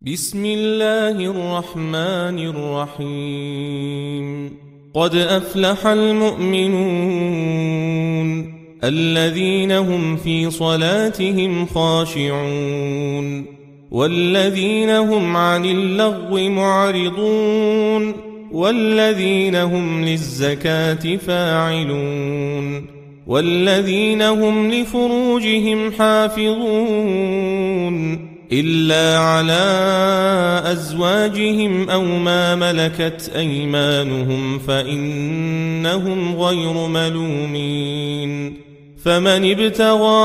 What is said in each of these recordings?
بسم الله الرحمن الرحيم قد أفلح المؤمنون الذين هم في صلاتهم خاشعون والذين هم عن اللغو معرضون والذين هم للزكاة فاعلون والذين هم لفروجهم حافظون إلا على أزواجهم أو ما ملكت أيمانهم فإنهم غير ملومين فمن ابتغى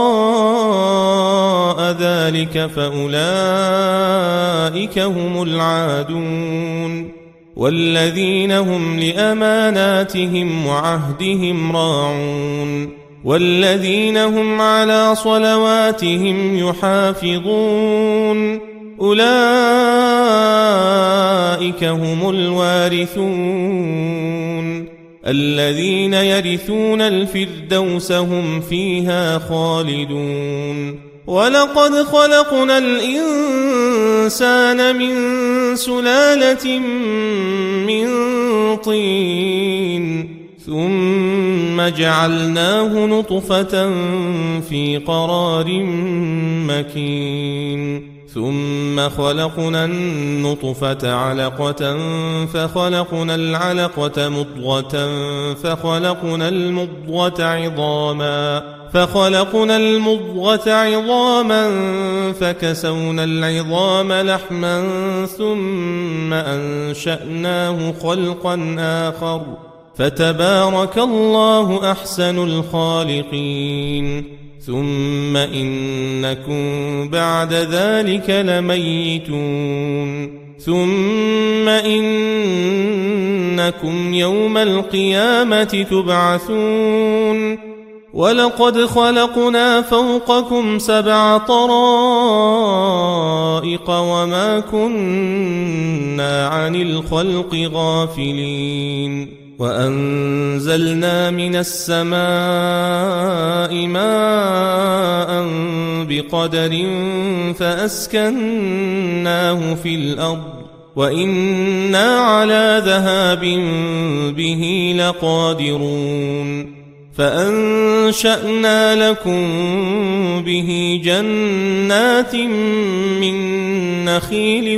وراء ذلك فأولئك هم العادون والذين هم لأماناتهم وعهدهم راعون والذين هم على صلواتهم يحافظون أولئك هم الوارثون الذين يرثون الفردوس هم فيها خالدون ولقد خلقنا الإنسان من سلالة من طين ثم جعلناه نطفة في قرار مكين ثم خلقنا النطفة علقة فخلقنا العلقة مضغة فخلقنا المضغة عظاما فكسونا العظام لحما ثم أنشأناه خلقا آخر فتبارك الله أحسن الخالقين ثم إنكم بعد ذلك لميتون ثم إنكم يوم القيامة تبعثون ولقد خلقنا فوقكم 7 طرائق وما كنا عن الخلق غافلين وأنزلنا من السماء ماء بقدر فأسكناه في الأرض وإنا على ذهاب به لقادرون فأنشأنا لكم به جنات من نخيل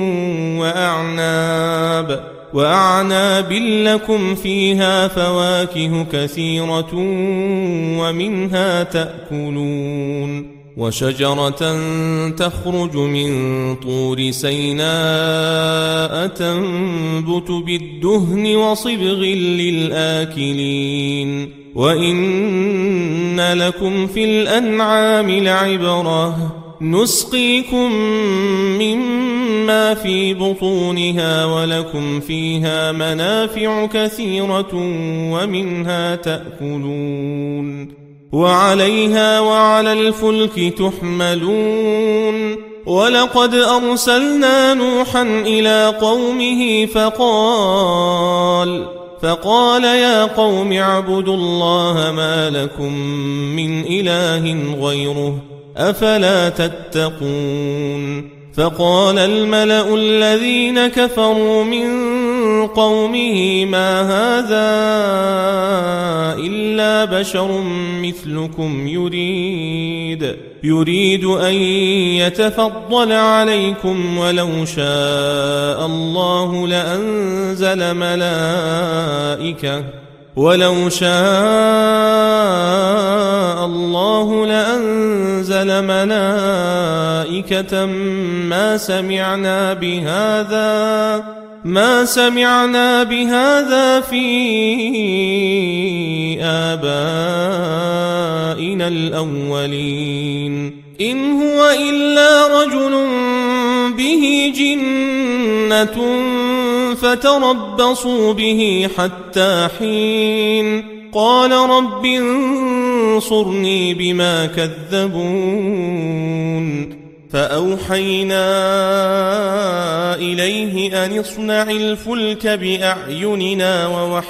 وأعناب لكم فيها فواكه كثيرة ومنها تأكلون وشجرة تخرج من طور سيناء تنبت بالدهن وصبغ للآكلين وإن لكم في الأنعام لعبرة نسقيكم مما في بطونها ولكم فيها منافع كثيرة ومنها تأكلون وعليها وعلى الفلك تحملون ولقد أرسلنا نوحا إلى قومه فقال يا قوم اعبدوا الله ما لكم من إله غيره أفلا تتقون فقال الملأ الذين كفروا من قومه ما هذا إلا بشر مثلكم يريد أن يتفضل عليكم ولو شاء الله لأنزل ملائكة ما سمعنا بهذا في آبائنا الأولين إن هو إلا رجل به جنة فتربصوا به حتى حين قال رب انصرني بما كذبون فأوحينا إليه أن اصنع الفلك بأعيننا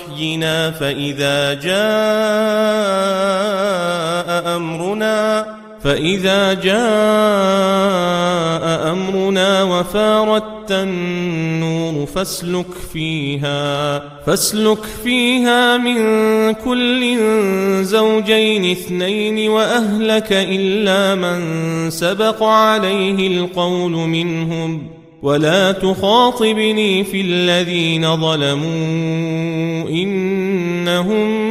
ووحينا فإذا جاء أمرنا فإذا جاء أمرنا وفارت النور فاسلك فيها من كل زوجين 2 وأهلك إلا من سبق عليه القول منهم ولا تخاطبني في الذين ظلموا إنهم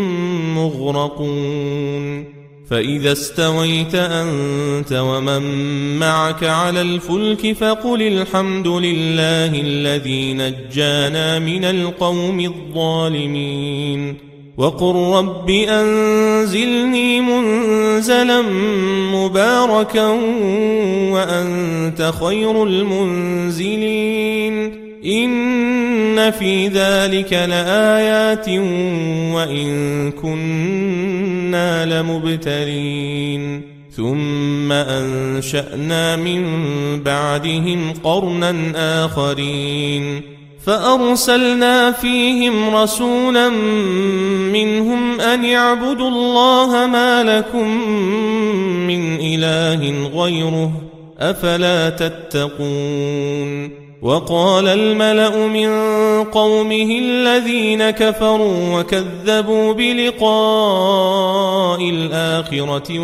مغرقون فإذا استويت أنت ومن معك على الفلك فقل الحمد لله الذي نجانا من القوم الظالمين وقل رب أنزلني منزلا مباركا وأنت خير المنزلين إن في ذلك لآيات وإن كنا لمبتلين ثم أنشأنا من بعدهم قرنا آخرين فأرسلنا فيهم رسولا منهم أن اعبدوا الله ما لكم من إله غيره أفلا تتقون وقال الملأ من قومه الذين كفروا وكذبوا بلقاء الآخرة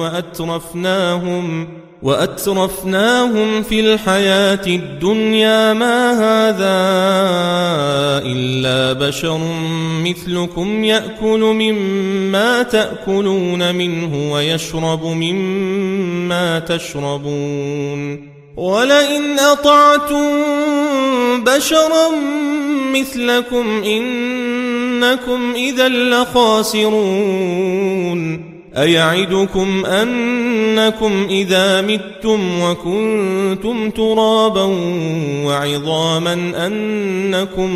وأترفناهم في الحياة الدنيا ما هذا إلا بشر مثلكم يأكل مما تأكلون منه ويشرب مما تشربون ولئن أطعتم بشرا مثلكم إنكم إذا لخاسرون أيعدكم أنكم إذا متم وكنتم ترابا وعظاما أنكم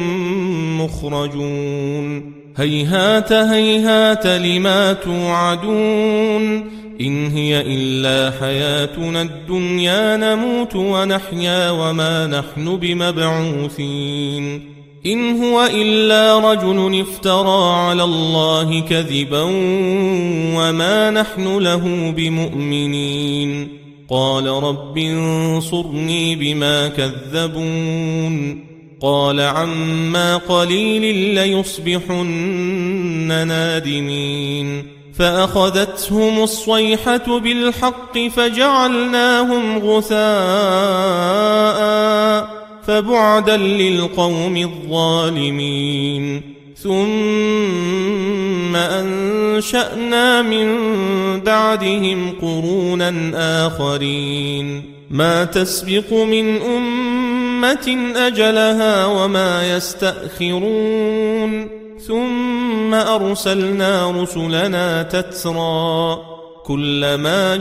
مخرجون هيهات هيهات لما توعدون إن هي إلا حياتنا الدنيا نموت ونحيا وما نحن بمبعوثين إن هو إلا رجل افترى على الله كذبا وما نحن له بمؤمنين قال رب انصرني بما كذبون قال عما قليل ليصبحن نادمين فأخذتهم الصيحة بالحق فجعلناهم غثاء فبعدا للقوم الظالمين ثم أنشأنا من بعدهم قرونا آخرين ما تسبق من أمة أجلها وما يستأخرون ثم أرسلنا رسلنا تترى كلما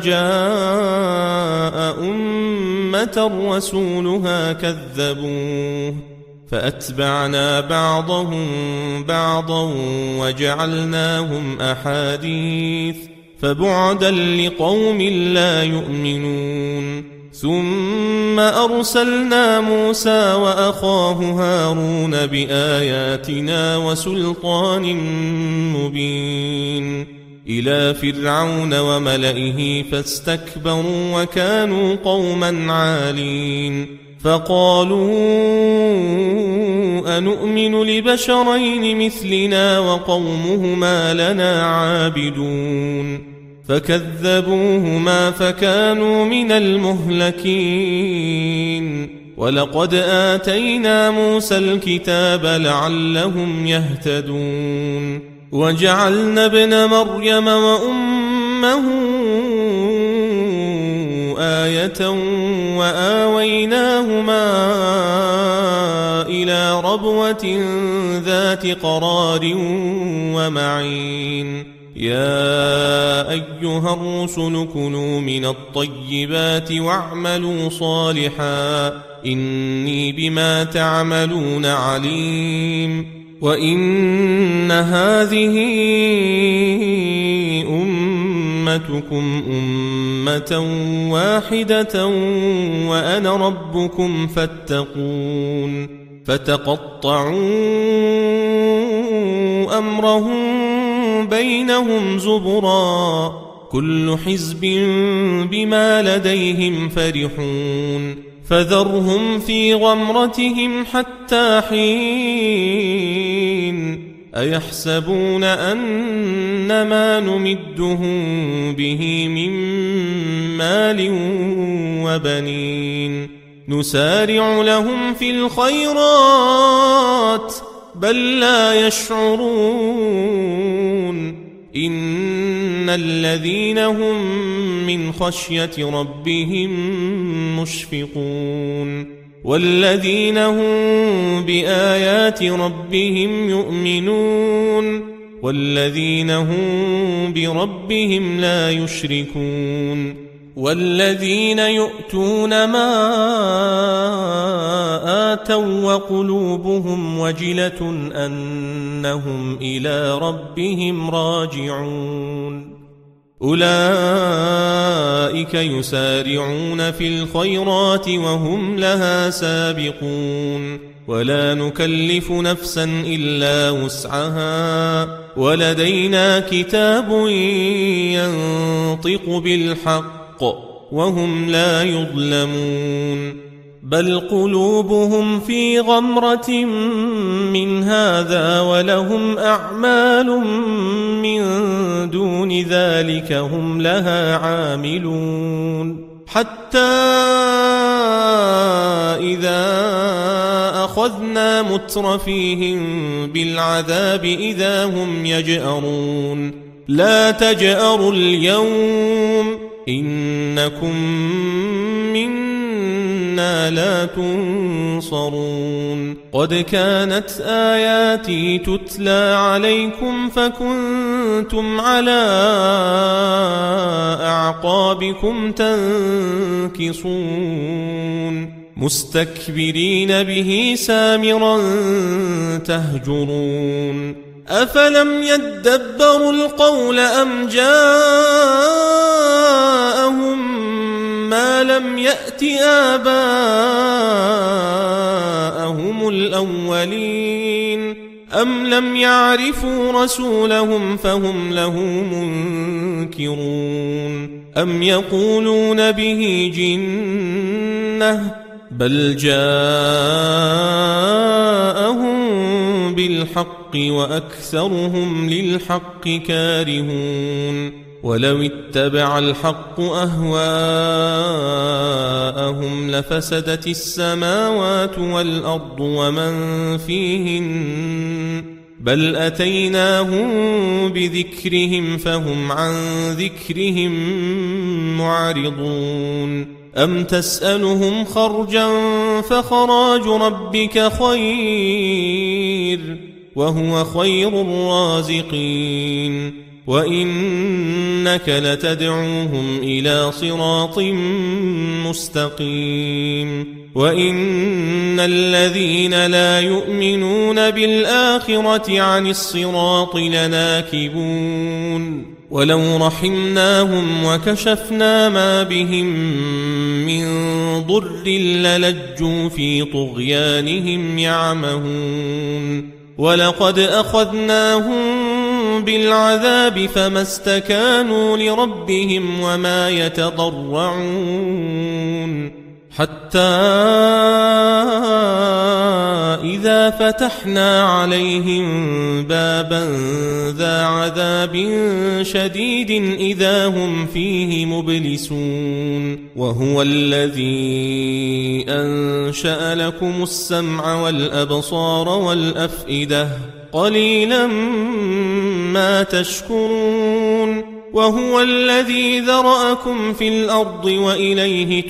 جاء أمة رسولها كذبوه فأتبعنا بعضهم بعضا وجعلناهم أحاديث فبعدا لقوم لا يؤمنون ثم أرسلنا موسى وأخاه هارون بآياتنا وسلطان مبين إلى فرعون وملئه فاستكبروا وكانوا قوما عالين فقالوا أنؤمن لبشرين مثلنا وقومهما لنا عابدون فكذبوهما فكانوا من المهلكين ولقد آتينا موسى الكتاب لعلهم يهتدون وجعلنا ابن مريم وأمه آية وآويناهما إلى ربوة ذات قرار ومعين يا أيها الرسل كلوا من الطيبات واعملوا صالحا إني بما تعملون عليم وإن هذه أمتكم أمة واحدة وأنا ربكم فاتقون فتقطعوا أمرهم بينهم زبرا كل حزب بما لديهم فرحون فذرهم في غمرتهم حتى حين أيحسبون أن ما نمدهم به من مال وبنين نسارع لهم في الخيرات بل لا يشعرون إن الذين هم من خشية ربهم مشفقون والذين هم بآيات ربهم يؤمنون والذين هم بربهم لا يشركون والذين يؤتون ما آتوا وقلوبهم وجلة أنهم إلى ربهم راجعون أولئك يسارعون في الخيرات وهم لها سابقون ولا نكلف نفسا إلا وسعها ولدينا كتاب ينطق بالحق وهم لا يظلمون بل قلوبهم في غمرة من هذا ولهم أعمال من دون ذلك هم لها عاملون حتى إذا أخذنا مترفيهم بالعذاب إذا هم يجأرون لا تجأروا اليوم إنكم منا لا تنصرون قد كانت آياتي تتلى عليكم فكنتم على أعقابكم تنكصون مستكبرين به سامرا تهجرون أفلم يدبروا القول أم جاءهم ما لم يأت آباءهم الأولين أم لم يعرفوا رسولهم فهم له منكرون أم يقولون به جنة بل جاءهم بالحق وأكثرهم للحق كارهون ولو اتبع الحق أهواءهم لفسدت السماوات والأرض ومن فيهن بل أتيناهم بذكرهم فهم عن ذكرهم معرضون أم تسألهم خرجا فخراج ربك خير وهو خير الرازقين وإنك لتدعوهم إلى صراط مستقيم وإن الذين لا يؤمنون بالآخرة عن الصراط لناكبون ولو رحمناهم وكشفنا ما بهم من ضر للجوا في طغيانهم يعمهون ولقد أخذناهم بالعذاب فما استكانوا لربهم وما يتضرعون حتى إذا فتحنا عليهم بابا ذا عذاب شديد إذا هم فيه مبلسون وهو الذي أنشأ لكم السمع والأبصار والأفئدة قليلا ما تشكرون وهو الذي ذرأكم في الأرض وإليه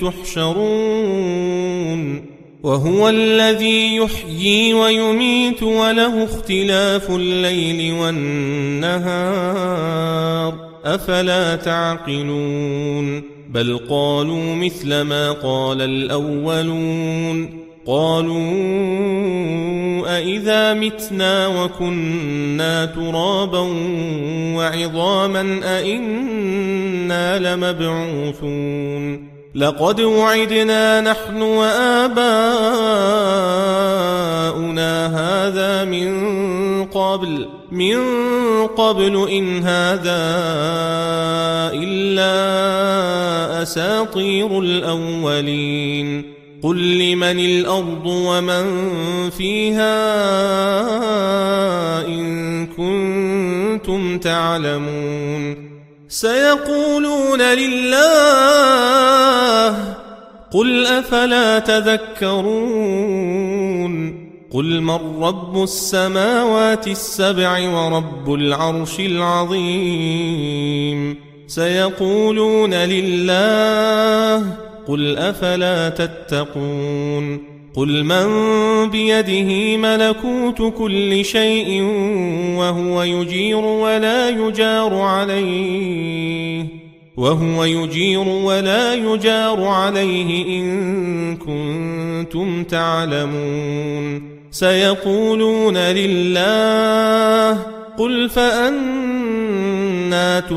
تحشرون وهو الذي يحيي ويميت وله اختلاف الليل والنهار أفلا تعقلون بل قالوا مثل ما قال الأولون قالوا أإذا متنا وكنا ترابا وعظاما أإنا لمبعوثون لقد وعدنا نحن وآباؤنا هذا من قبل من قبل إن هذا إلا أساطير الأولين قل لمن الأرض ومن فيها إن كنتم تعلمون سيقولون لله قل أفلا تذكرون قل من رب السماوات السبع ورب العرش العظيم سيقولون لله قل أفلا تتقون قل من بيده ملكوت كل شيء وهو يجير ولا يجار عليه إن كنتم تعلمون سيقولون لله قل فأنى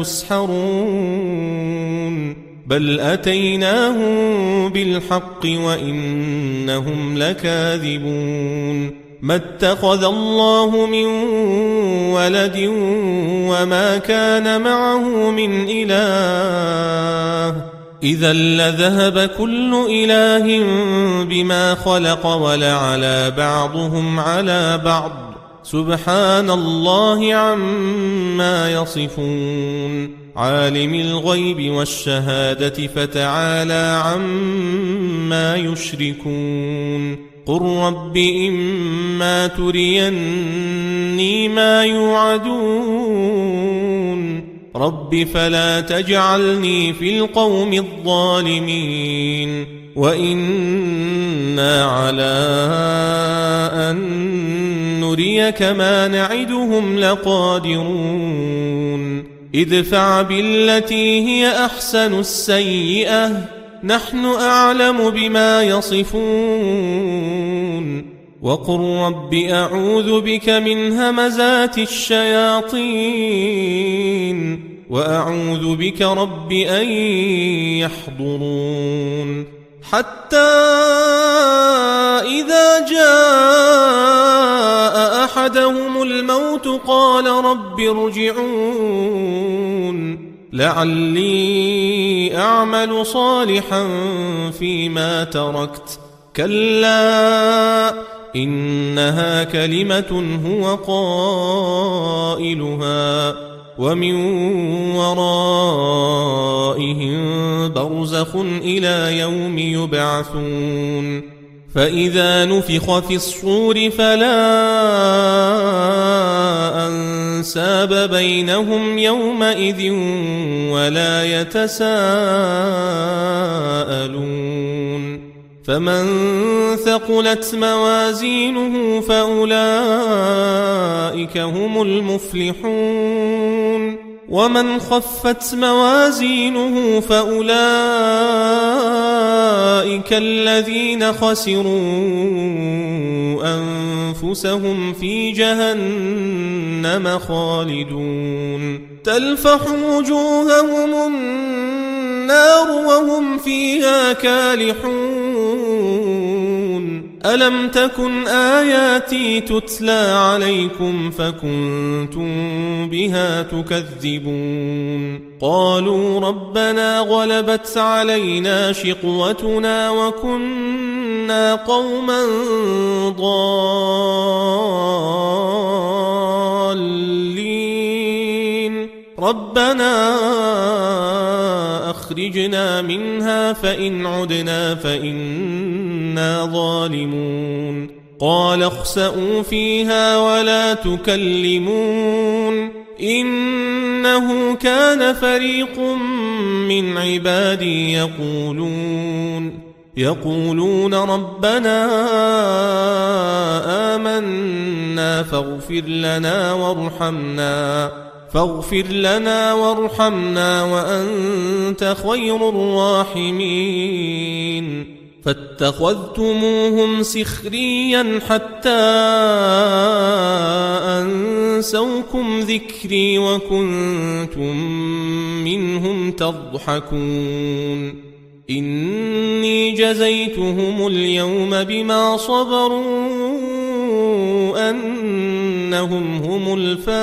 تسحرون بل أتيناهم بالحق وإنهم لكاذبون ما اتخذ الله من ولد وما كان معه من إله إذا لذهب كل إله بما خلق ولعلى بعضهم على بعض سبحان الله عما يصفون عالم الغيب والشهادة فتعالى عما يشركون قل رب إما تريني ما يوعدون رب فلا تجعلني في القوم الظالمين وإنا على أن نريك ما نعدهم لقادرون ادفع بالتي هي أحسن السيئة نحن أعلم بما يصفون وقل رب أعوذ بك من همزات الشياطين وأعوذ بك رب أن يحضرون حتى إذا جاء أحدهم الموت قال رب ارجعون لعلي أعمل صالحا فيما تركت كلا إنها كلمة هو قائلها ومن ورائهم برزخ إلى يوم يبعثون فإذا نفخ في الصور فلا أنساب بينهم يومئذ ولا يتساءلون فمن ثقلت موازينه فأولئك هم المفلحون ومن خفت موازينه فأولئك الذين خسروا أنفسهم في جهنم خالدون تلفح وجوههم النار وهم فيها كالحون ألم تكن آياتي تتلى عليكم فكنتم بها تكذبون قالوا ربنا غلبت علينا شقوتنا وكنا قوما ضالين ربنا أخرجنا منها فإن عدنا فإنا ظالمون قال اخسئوا فيها ولا تكلمون إنه كان فريق من عبادي يقولون ربنا آمنا فاغفر لنا وارحمنا وأنت خير الراحمين فاتخذتموهم سخريا حتى أنسوكم ذكري وكنتم منهم تضحكون إني جزيتهم اليوم بما صبروا أن إنهم هم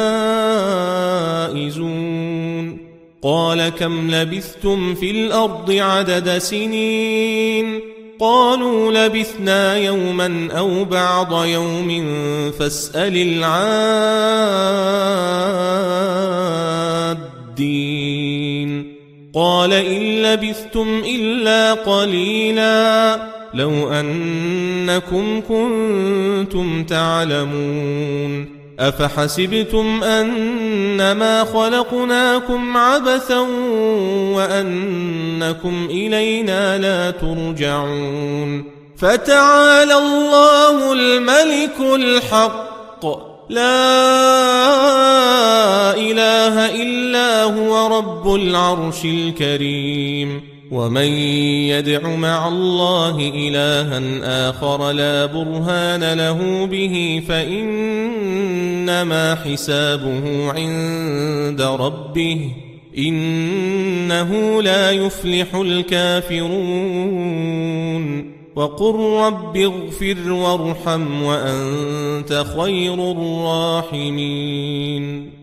الفائزون قال كم لبثتم في الأرض عدد سنين قالوا لبثنا يوما أو بعض يوم فاسأل العادين قال إن لبثتم إلا قليلا لو أنكم كنتم تعلمون أفحسبتم أنما خلقناكم عبثا وأنكم إلينا لا ترجعون فتعالى الله الملك الحق لا إله إلا هو رب العرش الكريم ومن يدع مع الله إلها آخر لا برهان له به فإنما حسابه عند ربه إنه لا يفلح الكافرون وقل رب اغفر وارحم وأنت خير الراحمين